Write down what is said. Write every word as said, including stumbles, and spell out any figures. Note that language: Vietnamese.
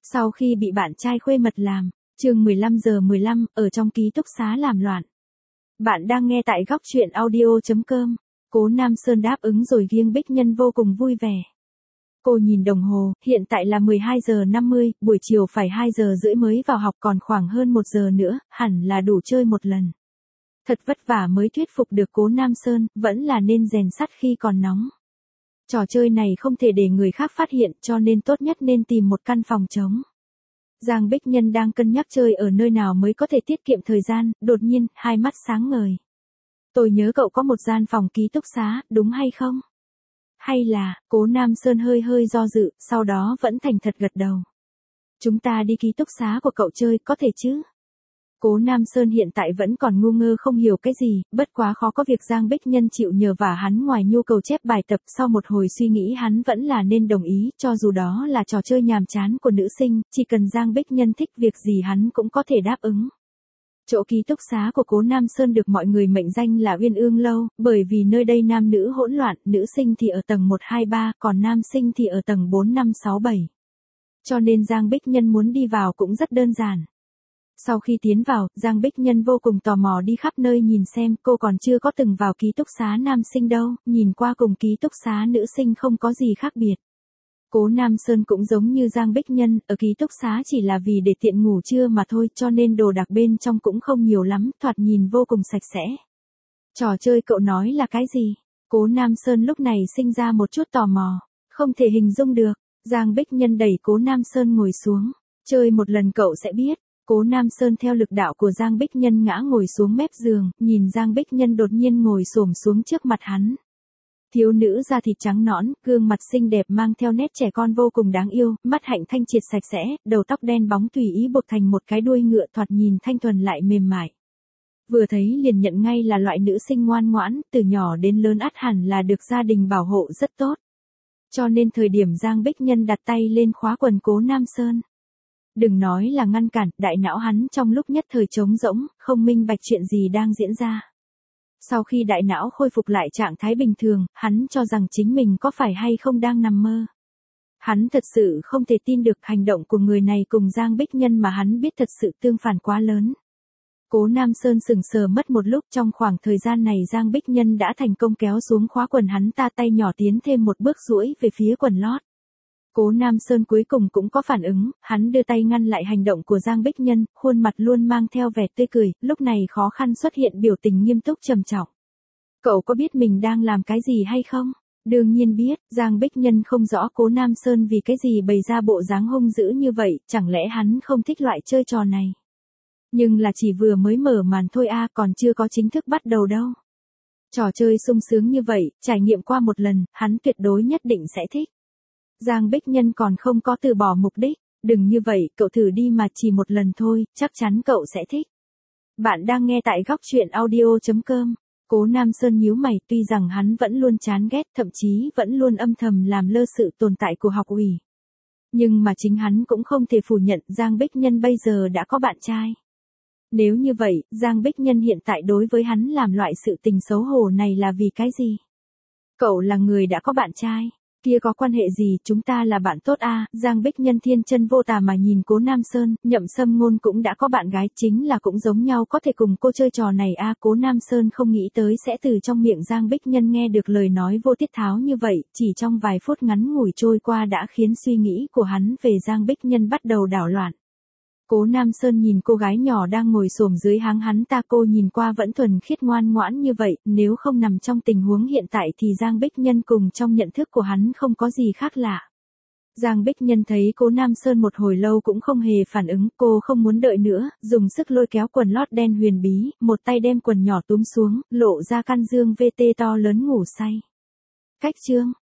Sau khi bị bạn trai khuê mật làm, chương mười lăm giờ mười lăm, ở trong ký túc xá làm loạn. Bạn đang nghe tại góc truyện audio chấm com. Cố Nam Sơn đáp ứng rồi Giang Bích Nhân vô cùng vui vẻ. Cô nhìn đồng hồ, hiện tại là mười hai giờ năm mươi, buổi chiều phải hai giờ rưỡi mới vào học, còn khoảng hơn một giờ nữa, hẳn là đủ chơi một lần. Thật vất vả mới thuyết phục được Cố Nam Sơn, vẫn là nên rèn sắt khi còn nóng. Trò chơi này không thể để người khác phát hiện, cho nên tốt nhất nên tìm một căn phòng trống. Giang Bích Nhân đang cân nhắc chơi ở nơi nào mới có thể tiết kiệm thời gian, đột nhiên, hai mắt sáng ngời. Tôi nhớ cậu có một gian phòng ký túc xá, đúng hay không? Hay là, Cố Nam Sơn hơi hơi do dự, sau đó vẫn thành thật gật đầu. Chúng ta đi ký túc xá của cậu chơi, có thể chứ? Cố Nam Sơn hiện tại vẫn còn ngu ngơ không hiểu cái gì, bất quá khó có việc Giang Bích Nhân chịu nhờ vả hắn ngoài nhu cầu chép bài tập. Sau một hồi suy nghĩ hắn vẫn là nên đồng ý, cho dù đó là trò chơi nhàm chán của nữ sinh, chỉ cần Giang Bích Nhân thích việc gì hắn cũng có thể đáp ứng. Chỗ ký túc xá của Cố Nam Sơn được mọi người mệnh danh là Uyên Ương Lâu, bởi vì nơi đây nam nữ hỗn loạn, nữ sinh thì ở tầng một hai ba, còn nam sinh thì ở tầng bốn năm sáu bảy. Cho nên Giang Bích Nhân muốn đi vào cũng rất đơn giản. Sau khi tiến vào, Giang Bích Nhân vô cùng tò mò đi khắp nơi nhìn xem, cô còn chưa có từng vào ký túc xá nam sinh đâu, nhìn qua cùng ký túc xá nữ sinh không có gì khác biệt. Cố Nam Sơn cũng giống như Giang Bích Nhân, ở ký túc xá chỉ là vì để tiện ngủ trưa mà thôi, cho nên đồ đạc bên trong cũng không nhiều lắm, thoạt nhìn vô cùng sạch sẽ. Trò chơi cậu nói là cái gì? Cố Nam Sơn lúc này sinh ra một chút tò mò, không thể hình dung được. Giang Bích Nhân đẩy Cố Nam Sơn ngồi xuống, chơi một lần cậu sẽ biết. Cố Nam Sơn theo lực đạo của Giang Bích Nhân ngã ngồi xuống mép giường, nhìn Giang Bích Nhân đột nhiên ngồi xổm xuống trước mặt hắn. Thiếu nữ da thịt trắng nõn, gương mặt xinh đẹp mang theo nét trẻ con vô cùng đáng yêu, mắt hạnh thanh triệt sạch sẽ, đầu tóc đen bóng tùy ý buộc thành một cái đuôi ngựa, thoạt nhìn thanh thuần lại mềm mại. Vừa thấy liền nhận ngay là loại nữ sinh ngoan ngoãn, từ nhỏ đến lớn ắt hẳn là được gia đình bảo hộ rất tốt. Cho nên thời điểm Giang Bích Nhân đặt tay lên khóa quần Cố Nam Sơn. Đừng nói là ngăn cản, đại não hắn trong lúc nhất thời trống rỗng, không minh bạch chuyện gì đang diễn ra. Sau khi đại não khôi phục lại trạng thái bình thường, hắn cho rằng chính mình có phải hay không đang nằm mơ. Hắn thật sự không thể tin được hành động của người này cùng Giang Bích Nhân mà hắn biết thật sự tương phản quá lớn. Cố Nam Sơn sững sờ mất một lúc, trong khoảng thời gian này Giang Bích Nhân đã thành công kéo xuống khóa quần hắn ta, tay nhỏ tiến thêm một bước duỗi về phía quần lót. Cố Nam Sơn cuối cùng cũng có phản ứng, hắn đưa tay ngăn lại hành động của Giang Bích Nhân, khuôn mặt luôn mang theo vẻ tươi cười, lúc này khó khăn xuất hiện biểu tình nghiêm túc trầm trọng. Cậu có biết mình đang làm cái gì hay không? Đương nhiên biết, Giang Bích Nhân không rõ Cố Nam Sơn vì cái gì bày ra bộ dáng hung dữ như vậy, chẳng lẽ hắn không thích loại chơi trò này? Nhưng là chỉ vừa mới mở màn thôi a, còn chưa có chính thức bắt đầu đâu. Trò chơi sung sướng như vậy, trải nghiệm qua một lần, hắn tuyệt đối nhất định sẽ thích. Giang Bích Nhân còn không có từ bỏ mục đích, đừng như vậy, cậu thử đi mà chỉ một lần thôi, chắc chắn cậu sẽ thích. Bạn đang nghe tại góc truyện audio chấm com. Cố Nam Sơn nhíu mày, tuy rằng hắn vẫn luôn chán ghét, thậm chí vẫn luôn âm thầm làm lơ sự tồn tại của học ủy. Nhưng mà chính hắn cũng không thể phủ nhận Giang Bích Nhân bây giờ đã có bạn trai. Nếu như vậy, Giang Bích Nhân hiện tại đối với hắn làm loại sự tình xấu hổ này là vì cái gì? Cậu là người đã có bạn trai. Kia có quan hệ gì, chúng ta là bạn tốt a. À? Giang Bích Nhân thiên chân vô tà mà nhìn Cố Nam Sơn, Nhậm Sâm Ngôn cũng đã có bạn gái, chính là cũng giống nhau có thể cùng cô chơi trò này a. À? Cố Nam Sơn không nghĩ tới sẽ từ trong miệng Giang Bích Nhân nghe được lời nói vô tiết tháo như vậy, chỉ trong vài phút ngắn ngủi trôi qua đã khiến suy nghĩ của hắn về Giang Bích Nhân bắt đầu đảo loạn. Cố Nam Sơn nhìn cô gái nhỏ đang ngồi xổm dưới háng hắn ta, cô nhìn qua vẫn thuần khiết ngoan ngoãn như vậy, nếu không nằm trong tình huống hiện tại thì Giang Bích Nhân cùng trong nhận thức của hắn không có gì khác lạ. Giang Bích Nhân thấy Cố Nam Sơn một hồi lâu cũng không hề phản ứng, cô không muốn đợi nữa, dùng sức lôi kéo quần lót đen huyền bí, một tay đem quần nhỏ túm xuống, lộ ra căn dương vê tê to lớn ngủ say. Cách chương